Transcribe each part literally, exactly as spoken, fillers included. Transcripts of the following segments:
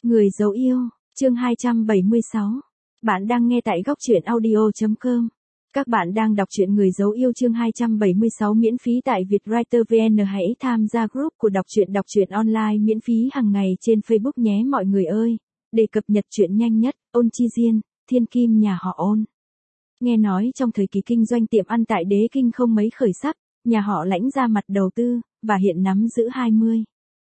Người dấu yêu, chương hai trăm bảy mươi sáu. Bạn đang nghe tại góc truyện audio chấm com. Các bạn đang đọc truyện Người dấu yêu chương hai trăm bảy mươi sáu miễn phí tại Vietwriter vê en. Hãy tham gia group của đọc truyện đọc truyện online miễn phí hàng ngày trên Facebook nhé mọi người ơi. Để cập nhật truyện nhanh nhất, Ôn Chi Diên, thiên kim nhà họ Ôn. Nghe nói trong thời kỳ kinh doanh tiệm ăn tại Đế Kinh không mấy khởi sắc, nhà họ Lãnh ra mặt đầu tư, và hiện nắm giữ hai mươi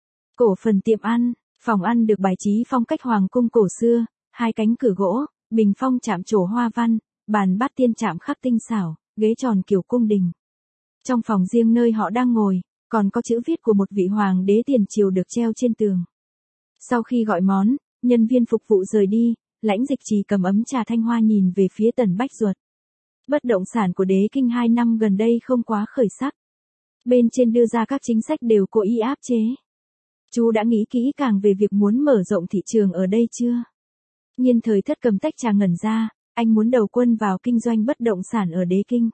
cổ phần tiệm ăn. Phòng ăn được bài trí phong cách hoàng cung cổ xưa, hai cánh cửa gỗ, bình phong chạm trổ hoa văn, bàn bát tiên chạm khắc tinh xảo, ghế tròn kiểu cung đình. Trong phòng riêng nơi họ đang ngồi, còn có chữ viết của một vị hoàng đế tiền triều được treo trên tường. Sau khi gọi món, nhân viên phục vụ rời đi, Lãnh Dịch Trì cầm ấm trà thanh hoa nhìn về phía Tần Bách Duật. Bất động sản của Đế Kinh hai năm gần đây không quá khởi sắc. Bên trên đưa ra các chính sách đều cố ý áp chế. Chú đã nghĩ kỹ càng về việc muốn mở rộng thị trường ở đây chưa? Nhiên Thời Thất cầm tách trà ngẩn ra, anh muốn đầu quân vào kinh doanh bất động sản ở Đế Kinh.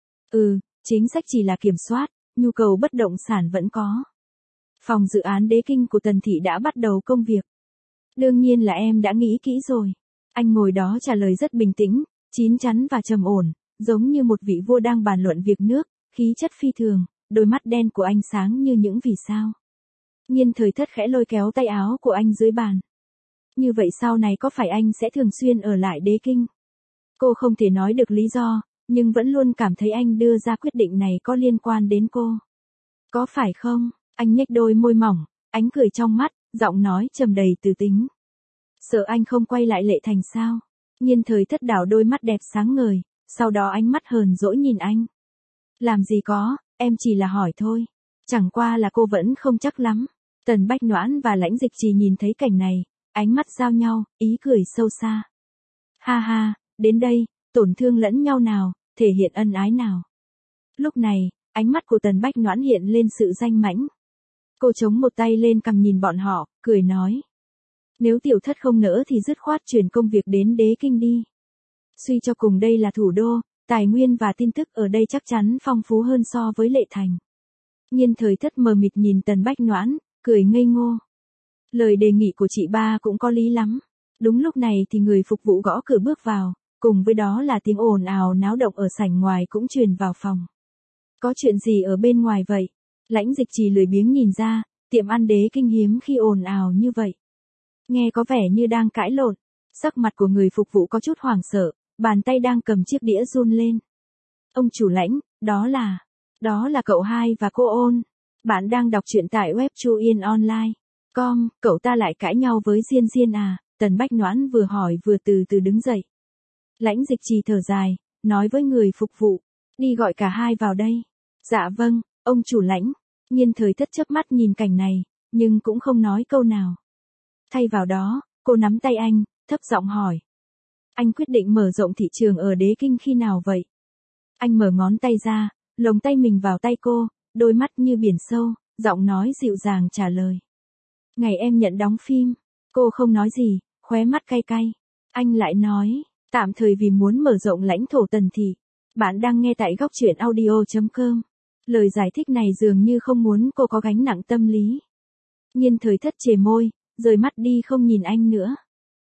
Ừ, chính sách chỉ là kiểm soát, nhu cầu bất động sản vẫn có. Phòng dự án Đế Kinh của Tần Thị đã bắt đầu công việc. Đương nhiên là em đã nghĩ kỹ rồi. Anh ngồi đó trả lời rất bình tĩnh, chín chắn và trầm ổn, giống như một vị vua đang bàn luận việc nước, khí chất phi thường, đôi mắt đen của anh sáng như những vì sao. Nhiên Thời Thất khẽ lôi kéo tay áo của anh dưới bàn. Như vậy sau này có phải anh sẽ thường xuyên ở lại Đế Kinh? Cô không thể nói được lý do, nhưng vẫn luôn cảm thấy anh đưa ra quyết định này có liên quan đến cô. Có phải không? Anh nhếch đôi môi mỏng, ánh cười trong mắt, giọng nói trầm đầy từ tính. Sợ anh không quay lại Lệ Thành sao? Nhiên Thời Thất đảo đôi mắt đẹp sáng ngời, sau đó ánh mắt hờn dỗi nhìn anh. Làm gì có, em chỉ là hỏi thôi. Chẳng qua là cô vẫn không chắc lắm. Tần Bách Noãn và Lãnh Dịch Trì nhìn thấy cảnh này, ánh mắt giao nhau, ý cười sâu xa. Ha ha, đến đây, tổn thương lẫn nhau nào, thể hiện ân ái nào. Lúc này, ánh mắt của Tần Bách Noãn hiện lên sự danh mãnh. Cô chống một tay lên cằm nhìn bọn họ, cười nói. Nếu Tiểu Thất không nỡ thì dứt khoát chuyển công việc đến Đế Kinh đi. Suy cho cùng đây là thủ đô, tài nguyên và tin tức ở đây chắc chắn phong phú hơn so với Lệ Thành. Nhiên Thời Thất mờ mịt nhìn Tần Bách Noãn, cười ngây ngô. Lời đề nghị của chị ba cũng có lý lắm. Đúng lúc này thì người phục vụ gõ cửa bước vào, cùng với đó là tiếng ồn ào náo động ở sảnh ngoài cũng truyền vào phòng. Có chuyện gì ở bên ngoài vậy? Lãnh Dịch Trì lười biếng nhìn ra, tiệm ăn Đế Kinh hiếm khi ồn ào như vậy. Nghe có vẻ như đang cãi lộn, sắc mặt của người phục vụ có chút hoảng sợ, bàn tay đang cầm chiếc đĩa run lên. Ông chủ Lãnh, đó là, đó là cậu hai và cô Ôn. Bạn đang đọc truyện tại web chuyenonline chấm com, cậu ta lại cãi nhau với Diên Diên à? Tần Bách Noãn vừa hỏi vừa từ từ đứng dậy. Lãnh Dịch Trì thở dài, nói với người phục vụ, đi gọi cả hai vào đây. Dạ vâng, ông chủ Lãnh. Nhiên Thời Thất chớp mắt nhìn cảnh này, nhưng cũng không nói câu nào. Thay vào đó, cô nắm tay anh, thấp giọng hỏi. Anh quyết định mở rộng thị trường ở Đế Kinh khi nào vậy? Anh mở ngón tay ra, lồng tay mình vào tay cô, đôi mắt như biển sâu, giọng nói dịu dàng trả lời. Ngày em nhận đóng phim, cô không nói gì, khóe mắt cay cay. Anh lại nói, tạm thời vì muốn mở rộng lãnh thổ Tần Thị. Bạn đang nghe tại góc truyện audio chấm com. Lời giải thích này dường như không muốn cô có gánh nặng tâm lý. Nhiên Thời Thất chề môi, rời mắt đi không nhìn anh nữa.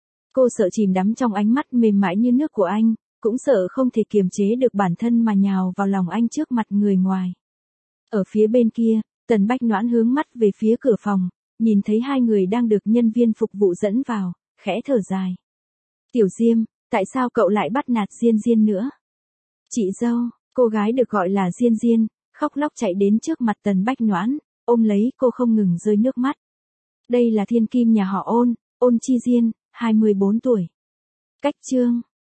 Cô sợ chìm đắm trong ánh mắt mềm mại như nước của anh, cũng sợ không thể kiềm chế được bản thân mà nhào vào lòng anh trước mặt người ngoài. Ở phía bên kia, Tần Bách Noãn hướng mắt về phía cửa phòng, nhìn thấy hai người đang được nhân viên phục vụ dẫn vào, khẽ thở dài. Tiểu Diêm, tại sao cậu lại bắt nạt Diên Diên nữa? Chị dâu, cô gái được gọi là Diên Diên, khóc lóc chạy đến trước mặt Tần Bách Noãn, ôm lấy cô không ngừng rơi nước mắt. Đây là thiên kim nhà họ Ôn, Ôn Chi Diên, hai mươi bốn tuổi. Cách chương